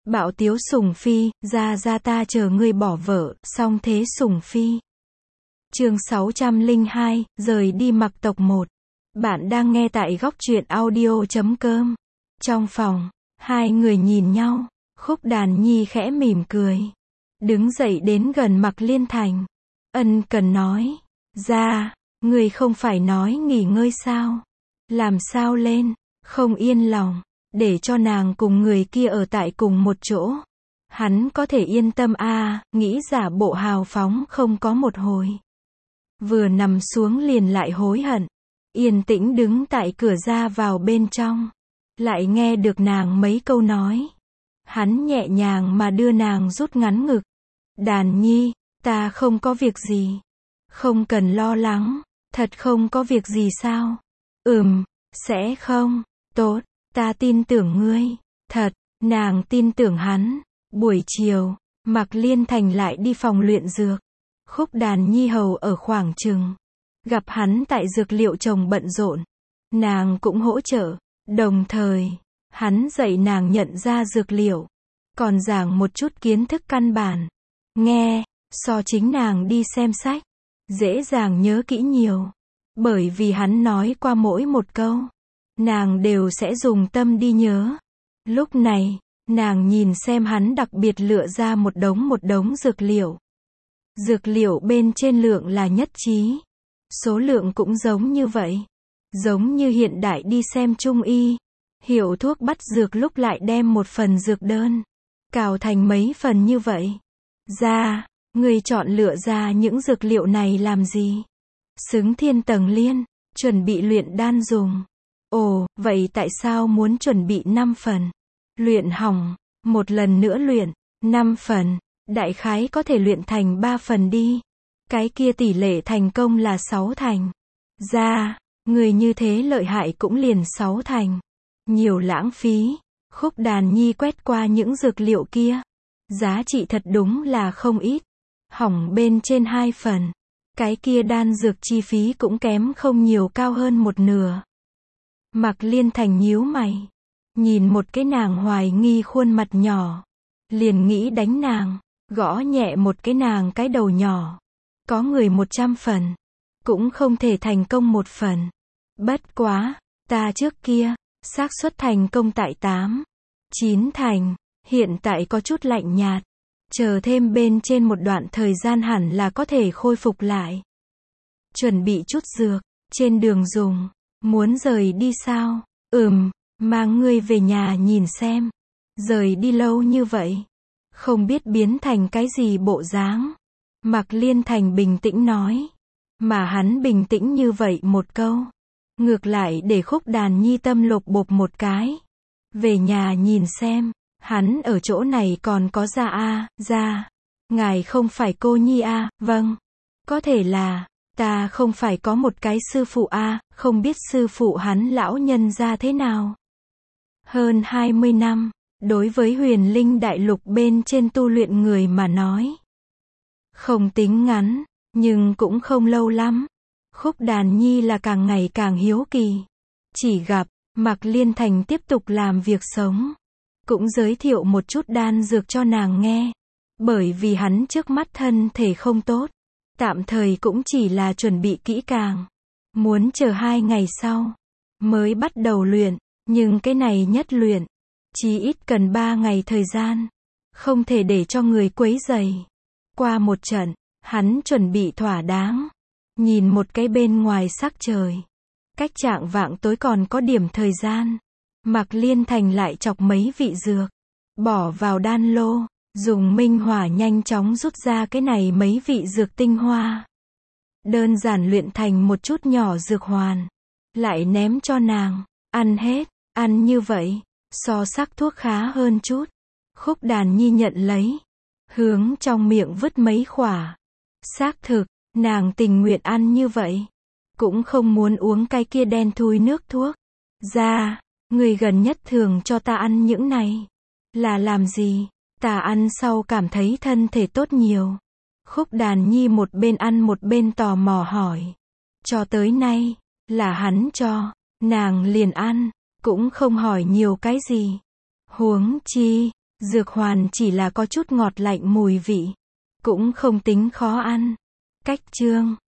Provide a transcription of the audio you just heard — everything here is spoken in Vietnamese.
Bạo tiếu Sùng Phi, ra ta chờ ngươi bỏ vợ, song thế Sùng Phi. Chương 602, rời đi mặc tộc 1. Bạn đang nghe tại góc truyện audio.com. Trong phòng, hai người nhìn nhau, Khúc Đàn Nhi khẽ mỉm cười. Đứng dậy đến gần Mạc Liên Thành. Ân cần nói, ra, người không phải nói nghỉ ngơi sao? Làm sao lên, không yên lòng, để cho nàng cùng người kia ở tại cùng một chỗ. Hắn có thể yên tâm nghĩ giả bộ hào phóng không có một hồi. Vừa nằm xuống liền lại hối hận. Yên tĩnh đứng tại cửa ra vào bên trong. Lại nghe được nàng mấy câu nói. Hắn nhẹ nhàng mà đưa nàng rút ngắn ngực. Đàn Nhi, ta không có việc gì. Không cần lo lắng. Thật không có việc gì sao? Sẽ không. Tốt, ta tin tưởng ngươi. Thật, nàng tin tưởng hắn. Buổi chiều, Mạc Liên Thành lại đi phòng luyện dược. Khúc Đàn Nhi hầu ở khoảng chừng. Gặp hắn tại dược liệu trồng bận rộn. Nàng cũng hỗ trợ. Đồng thời, hắn dạy nàng nhận ra dược liệu. Còn giảng một chút kiến thức căn bản. Nghe, so chính nàng đi xem sách. Dễ dàng nhớ kỹ nhiều. Bởi vì hắn nói qua mỗi một câu. Nàng đều sẽ dùng tâm đi nhớ. Lúc này, nàng nhìn xem hắn đặc biệt lựa ra một đống dược liệu. Dược liệu bên trên lượng là nhất trí. Số lượng cũng giống như vậy. Giống như hiện đại đi xem trung y. Hiệu thuốc bắt dược lúc lại đem một phần dược đơn. Cào thành mấy phần như vậy. Ra, người chọn lựa ra những dược liệu này làm gì? Xứng thiên tầng liên, chuẩn bị luyện đan dùng. Ồ, vậy tại sao muốn chuẩn bị 5 phần? Luyện hỏng, một lần nữa luyện, 5 phần, đại khái có thể luyện thành 3 phần đi. Cái kia tỷ lệ thành công là 6 thành. Ra, người như thế lợi hại cũng liền 6 thành. Nhiều lãng phí. Khúc Đàn Nhi quét qua những dược liệu kia. Giá trị thật đúng là không ít. Hỏng bên trên 2 phần. Cái kia đan dược chi phí cũng kém không nhiều, cao hơn một nửa. Mạc Liên Thành nhíu mày. Nhìn một cái nàng hoài nghi khuôn mặt nhỏ. Liền nghĩ đánh nàng. Gõ nhẹ một cái nàng cái đầu nhỏ. Có người 100 phần. Cũng không thể thành công 1 phần. Bất quá, ta trước kia, xác suất thành công tại 8, 9 thành. Hiện tại có chút lạnh nhạt. Chờ thêm bên trên một đoạn thời gian hẳn là có thể khôi phục lại. Chuẩn bị chút dược, trên đường dùng. Muốn rời đi sao? Mang ngươi về nhà nhìn xem. Rời đi lâu như vậy. Không biết biến thành cái gì bộ dáng. Mạc Liên Thành bình tĩnh nói. Mà hắn bình tĩnh như vậy một câu. Ngược lại để Khúc Đàn Nhi tâm lột bột một cái. Về nhà nhìn xem. Hắn ở chỗ này còn có ra ra. Ngài không phải cô Nhi vâng. Có thể là, ta không phải có một cái sư phụ không biết sư phụ hắn lão nhân ra thế nào. Hơn 20 năm, đối với huyền linh đại lục bên trên tu luyện người mà nói. Không tính ngắn, nhưng cũng không lâu lắm. Khúc Đàn Nhi là càng ngày càng hiếu kỳ. Chỉ gặp, Mạc Liên Thành tiếp tục làm việc sống. Cũng giới thiệu một chút đan dược cho nàng nghe. Bởi vì hắn trước mắt thân thể không tốt. Tạm thời cũng chỉ là chuẩn bị kỹ càng. Muốn chờ 2 ngày sau. Mới bắt đầu luyện. Nhưng cái này nhất luyện. Chí ít cần 3 ngày thời gian. Không thể để cho người quấy rầy. Qua một trận. Hắn chuẩn bị thỏa đáng. Nhìn một cái bên ngoài sắc trời. Cách chạng vạng tối còn có điểm thời gian. Mạc Liên Thành lại chọc mấy vị dược. Bỏ vào đan lô. Dùng minh hỏa nhanh chóng rút ra cái này mấy vị dược tinh hoa. Đơn giản luyện thành một chút nhỏ dược hoàn. Lại ném cho nàng. Ăn hết. Ăn như vậy. So sắc thuốc khá hơn chút. Khúc Đàn Nhi nhận lấy. Hướng trong miệng vứt mấy khỏa. Xác thực, nàng tình nguyện ăn như vậy. Cũng không muốn uống cái kia đen thui nước thuốc. Ra, người gần nhất thường cho ta ăn những này. Là làm gì? Ta ăn sau cảm thấy thân thể tốt nhiều. Khúc Đàn Nhi một bên ăn một bên tò mò hỏi. Cho tới nay, là hắn cho. Nàng liền ăn. Cũng không hỏi nhiều cái gì. Huống chi, Dược hoàn chỉ là có chút ngọt lạnh mùi vị. Cũng không tính khó ăn. Cách chương